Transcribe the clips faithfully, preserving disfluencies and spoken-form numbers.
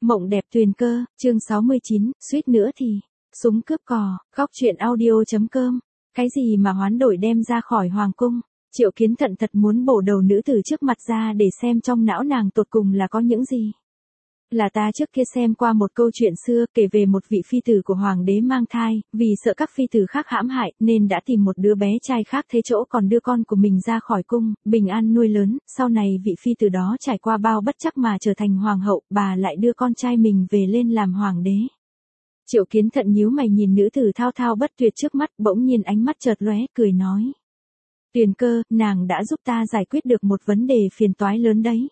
Mộng đẹp Tuyền Cơ, chương sáu mươi chín, suýt nữa thì, súng cướp cò, góc truyện audio.com, cái gì mà hoán đổi đem ra khỏi hoàng cung, Triệu Kiến Thận thật muốn bổ đầu nữ tử trước mặt ra để xem trong não nàng tột cùng là có những gì. Là ta trước kia xem qua một câu chuyện xưa kể về một vị phi tử của hoàng đế mang thai, vì sợ các phi tử khác hãm hại nên đã tìm một đứa bé trai khác thế chỗ còn đưa con của mình ra khỏi cung, bình an nuôi lớn, sau này vị phi tử đó trải qua bao bất trắc mà trở thành hoàng hậu, bà lại đưa con trai mình về lên làm hoàng đế. Triệu Kiến Thận nhíu mày nhìn nữ tử thao thao bất tuyệt trước mắt, bỗng nhiên ánh mắt chợt lóe, cười nói: Tuyền Cơ, nàng đã giúp ta giải quyết được một vấn đề phiền toái lớn đấy.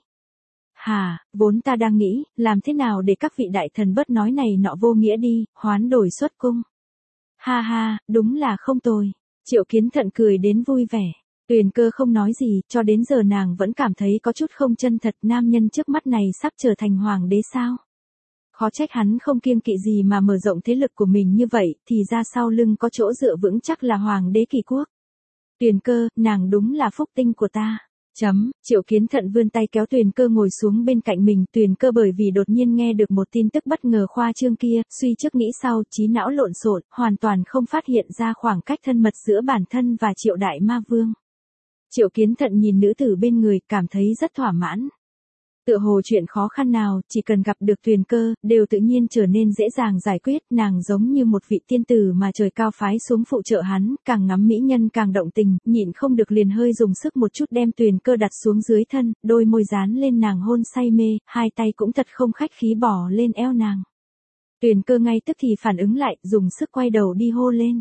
Hà, vốn ta đang nghĩ, làm thế nào để các vị đại thần bớt nói này nọ vô nghĩa đi, hoán đổi xuất cung. Ha ha, đúng là không tồi. Triệu Kiến Thận cười đến vui vẻ. Tuyền Cơ không nói gì, cho đến giờ nàng vẫn cảm thấy có chút không chân thật, nam nhân trước mắt này sắp trở thành hoàng đế sao. Khó trách hắn không kiêng kỵ gì mà mở rộng thế lực của mình như vậy, thì ra sau lưng có chỗ dựa vững chắc là hoàng đế Kỳ Quốc. Tuyền Cơ, nàng đúng là phúc tinh của ta. Chấm, Triệu Kiến Thận vươn tay kéo Tuyền Cơ ngồi xuống bên cạnh mình, Tuyền Cơ bởi vì đột nhiên nghe được một tin tức bất ngờ khoa trương kia, suy trước nghĩ sau, trí não lộn xộn, hoàn toàn không phát hiện ra khoảng cách thân mật giữa bản thân và Triệu Đại Ma Vương. Triệu Kiến Thận nhìn nữ tử bên người, cảm thấy rất thỏa mãn. Tựa hồ chuyện khó khăn nào, chỉ cần gặp được Tuyền Cơ, đều tự nhiên trở nên dễ dàng giải quyết, nàng giống như một vị tiên tử mà trời cao phái xuống phụ trợ hắn, càng ngắm mỹ nhân càng động tình, nhịn không được liền hơi dùng sức một chút đem Tuyền Cơ đặt xuống dưới thân, đôi môi dán lên nàng hôn say mê, hai tay cũng thật không khách khí bỏ lên eo nàng. Tuyền Cơ ngay tức thì phản ứng lại, dùng sức quay đầu đi hô lên.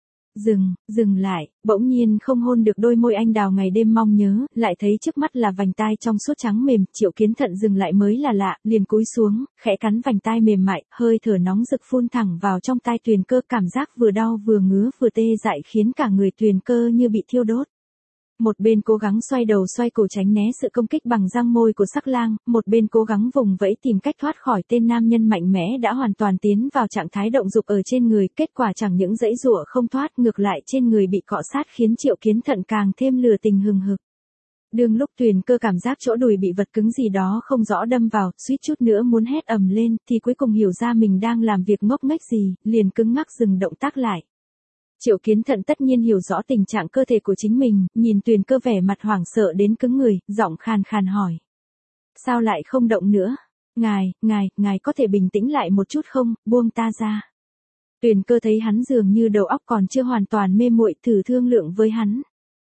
Dừng, dừng lại, bỗng nhiên không hôn được đôi môi anh đào ngày đêm mong nhớ, lại thấy trước mắt là vành tai trong suốt trắng mềm, Triệu Kiến Thận dừng lại mới là lạ, liền cúi xuống, khẽ cắn vành tai mềm mại, hơi thở nóng rực phun thẳng vào trong tai Tuyền Cơ, cảm giác vừa đau vừa ngứa vừa tê dại khiến cả người Tuyền Cơ như bị thiêu đốt. Một bên cố gắng xoay đầu xoay cổ tránh né sự công kích bằng răng môi của sắc lang, một bên cố gắng vùng vẫy tìm cách thoát khỏi tên nam nhân mạnh mẽ đã hoàn toàn tiến vào trạng thái động dục ở trên người, kết quả chẳng những dãy giụa không thoát, ngược lại trên người bị cọ sát khiến Triệu Kiến Thận càng thêm lừa tình hừng hực. Đương lúc Tuyền Cơ cảm giác chỗ đùi bị vật cứng gì đó không rõ đâm vào, suýt chút nữa muốn hét ầm lên, thì cuối cùng hiểu ra mình đang làm việc ngốc nghếch gì, liền cứng ngắc dừng động tác lại. Triệu Kiến Thận tất nhiên hiểu rõ tình trạng cơ thể của chính mình, nhìn Tuyền Cơ vẻ mặt hoảng sợ đến cứng người, giọng khàn khàn hỏi. Sao lại không động nữa? Ngài, ngài, ngài có thể bình tĩnh lại một chút không, buông ta ra. Tuyền Cơ thấy hắn dường như đầu óc còn chưa hoàn toàn mê muội, thử thương lượng với hắn.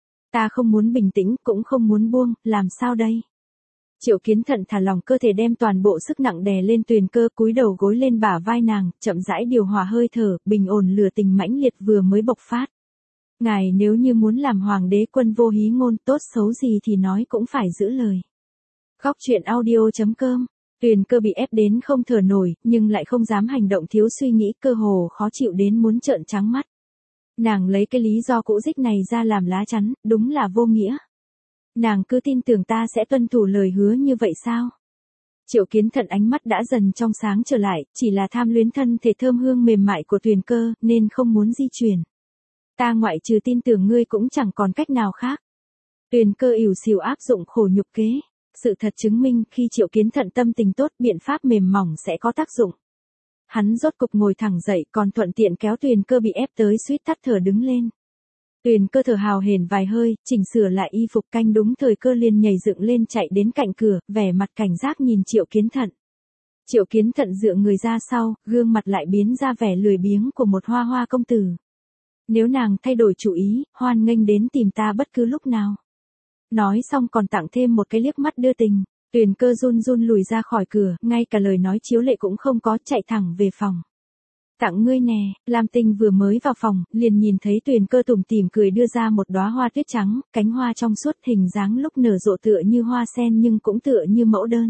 Ta không muốn bình tĩnh, cũng không muốn buông, làm sao đây? Triệu Kiến Thận thả lỏng cơ thể đem toàn bộ sức nặng đè lên Tuyền Cơ, cúi đầu gối lên bả vai nàng, chậm rãi điều hòa hơi thở, bình ổn lửa tình mãnh liệt vừa mới bộc phát. Ngài nếu như muốn làm hoàng đế quân vô hí ngôn, tốt xấu gì thì nói cũng phải giữ lời. Góc truyện audio.com, Tuyền Cơ bị ép đến không thở nổi, nhưng lại không dám hành động thiếu suy nghĩ, cơ hồ khó chịu đến muốn trợn trắng mắt. Nàng lấy cái lý do cũ dích này ra làm lá chắn, đúng là vô nghĩa. Nàng cứ tin tưởng ta sẽ tuân thủ lời hứa như vậy sao? Triệu Kiến Thận ánh mắt đã dần trong sáng trở lại, chỉ là tham luyến thân thể thơm hương mềm mại của Tuyền Cơ, nên không muốn di chuyển. Ta ngoại trừ tin tưởng ngươi cũng chẳng còn cách nào khác. Tuyền Cơ ỉu xìu áp dụng khổ nhục kế. Sự thật chứng minh khi Triệu Kiến Thận tâm tình tốt, biện pháp mềm mỏng sẽ có tác dụng. Hắn rốt cục ngồi thẳng dậy, còn thuận tiện kéo Tuyền Cơ bị ép tới suýt tắt thở đứng lên. Tuyền Cơ thở hào hển vài hơi, chỉnh sửa lại y phục, canh đúng thời cơ liền nhảy dựng lên chạy đến cạnh cửa, vẻ mặt cảnh giác nhìn Triệu Kiến Thận. Triệu Kiến Thận dựa người ra sau, gương mặt lại biến ra vẻ lười biếng của một hoa hoa công tử. Nếu nàng thay đổi chủ ý, hoan nghênh đến tìm ta bất cứ lúc nào. Nói xong còn tặng thêm một cái liếc mắt đưa tình. Tuyền Cơ run run lùi ra khỏi cửa, ngay cả lời nói chiếu lệ cũng không có, chạy thẳng về phòng. Tặng ngươi nè, Lam Tinh vừa mới vào phòng, liền nhìn thấy Tuyền Cơ tủm tỉm cười đưa ra một đóa hoa tuyết trắng, cánh hoa trong suốt, hình dáng lúc nở rộ tựa như hoa sen nhưng cũng tựa như mẫu đơn.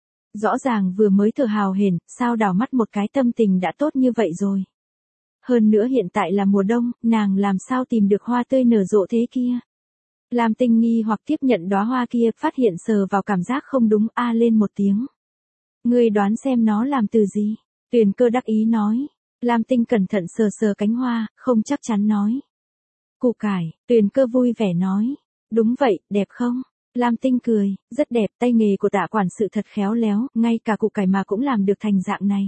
Rõ ràng vừa mới thở hào hển, sao đảo mắt một cái tâm tình đã tốt như vậy rồi. Hơn nữa hiện tại là mùa đông, nàng làm sao tìm được hoa tươi nở rộ thế kia. Lam Tinh nghi hoặc tiếp nhận đóa hoa kia, phát hiện sờ vào cảm giác không đúng, a lên một tiếng. Ngươi đoán xem nó làm từ gì? Tuyền Cơ đắc ý nói. Lam Tinh cẩn thận sờ sờ cánh hoa, không chắc chắn nói. Củ cải, Tuyền Cơ vui vẻ nói. Đúng vậy, đẹp không? Lam Tinh cười, rất đẹp, tay nghề của Tạ quản sự thật khéo léo, ngay cả củ cải mà cũng làm được thành dạng này.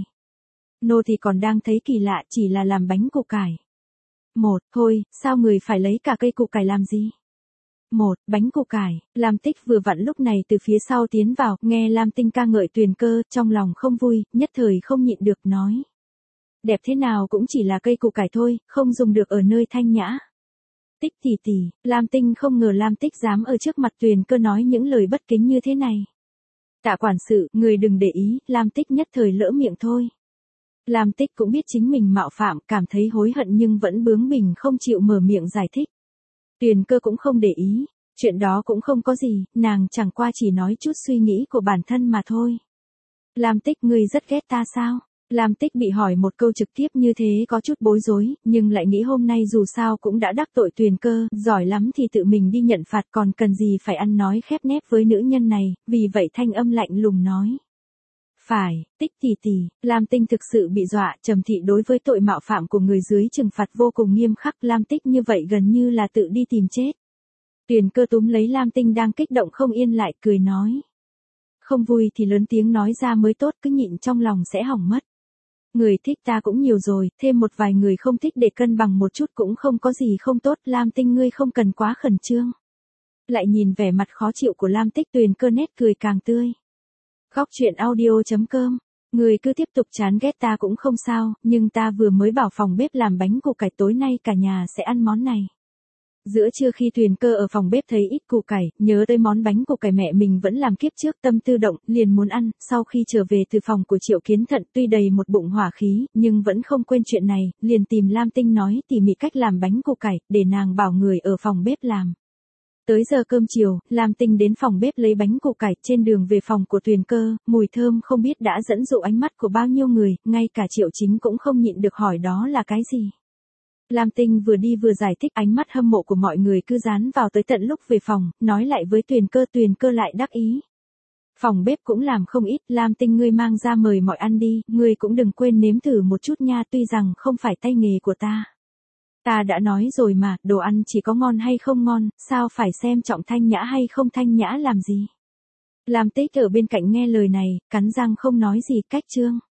Nô thì còn đang thấy kỳ lạ, chỉ là làm bánh củ cải. Một, thôi, sao người phải lấy cả cây củ cải làm gì? Một, bánh củ cải, Lam Tích vừa vặn lúc này từ phía sau tiến vào, nghe Lam Tinh ca ngợi Tuyền Cơ, trong lòng không vui, nhất thời không nhịn được nói. Đẹp thế nào cũng chỉ là cây củ cải thôi, không dùng được ở nơi thanh nhã. Tích tỷ tỷ, Lam Tinh không ngờ Lam Tích dám ở trước mặt Tuyền Cơ nói những lời bất kính như thế này. Tạ quản sự, người đừng để ý, Lam Tích nhất thời lỡ miệng thôi. Lam Tích cũng biết chính mình mạo phạm, cảm thấy hối hận nhưng vẫn bướng bỉnh không chịu mở miệng giải thích. Tuyền Cơ cũng không để ý, chuyện đó cũng không có gì, nàng chẳng qua chỉ nói chút suy nghĩ của bản thân mà thôi. Lam Tích, ngươi rất ghét ta sao? Lam Tích bị hỏi một câu trực tiếp như thế có chút bối rối, nhưng lại nghĩ hôm nay dù sao cũng đã đắc tội Tuyền Cơ, giỏi lắm thì tự mình đi nhận phạt, còn cần gì phải ăn nói khép nép với nữ nhân này, vì vậy thanh âm lạnh lùng nói. Phải, Tích tỷ tỷ, Lam Tinh thực sự bị dọa, Trầm thị đối với tội mạo phạm của người dưới trừng phạt vô cùng nghiêm khắc, Lam Tích như vậy gần như là tự đi tìm chết. Tuyền Cơ túm lấy Lam Tinh đang kích động không yên lại, cười nói. Không vui thì lớn tiếng nói ra mới tốt, cứ nhịn trong lòng sẽ hỏng mất. Người thích ta cũng nhiều rồi, thêm một vài người không thích để cân bằng một chút cũng không có gì không tốt, Lam Tinh ngươi không cần quá khẩn trương. Lại nhìn vẻ mặt khó chịu của Lam Tích, Tuyền Cơ nét cười càng tươi. Góc truyện audio chấm com, người cứ tiếp tục chán ghét ta cũng không sao, nhưng ta vừa mới bảo phòng bếp làm bánh củ cải, tối nay cả nhà sẽ ăn món này. Giữa trưa khi Tuyền Cơ ở phòng bếp thấy ít củ cải, nhớ tới món bánh củ cải mẹ mình vẫn làm kiếp trước, tâm tư động, liền muốn ăn, sau khi trở về từ phòng của Triệu Kiến Thận, tuy đầy một bụng hỏa khí, nhưng vẫn không quên chuyện này, liền tìm Lam Tinh nói tỉ mỉ cách làm bánh củ cải, để nàng bảo người ở phòng bếp làm. Tới giờ cơm chiều, Lam Tinh đến phòng bếp lấy bánh củ cải, trên đường về phòng của Tuyền Cơ, mùi thơm không biết đã dẫn dụ ánh mắt của bao nhiêu người, ngay cả Triệu Chính cũng không nhịn được hỏi đó là cái gì. Lam Tinh vừa đi vừa giải thích, ánh mắt hâm mộ của mọi người cứ dán vào tới tận lúc về phòng, nói lại với Tuyền Cơ, Tuyền Cơ lại đắc ý. Phòng bếp cũng làm không ít, Lam Tinh ngươi mang ra mời mọi ăn đi, ngươi cũng đừng quên nếm thử một chút nha, tuy rằng không phải tay nghề của ta. Ta đã nói rồi mà, đồ ăn chỉ có ngon hay không ngon, sao phải xem trọng thanh nhã hay không thanh nhã làm gì. Lam Tích ở bên cạnh nghe lời này, cắn răng không nói gì, cách chương.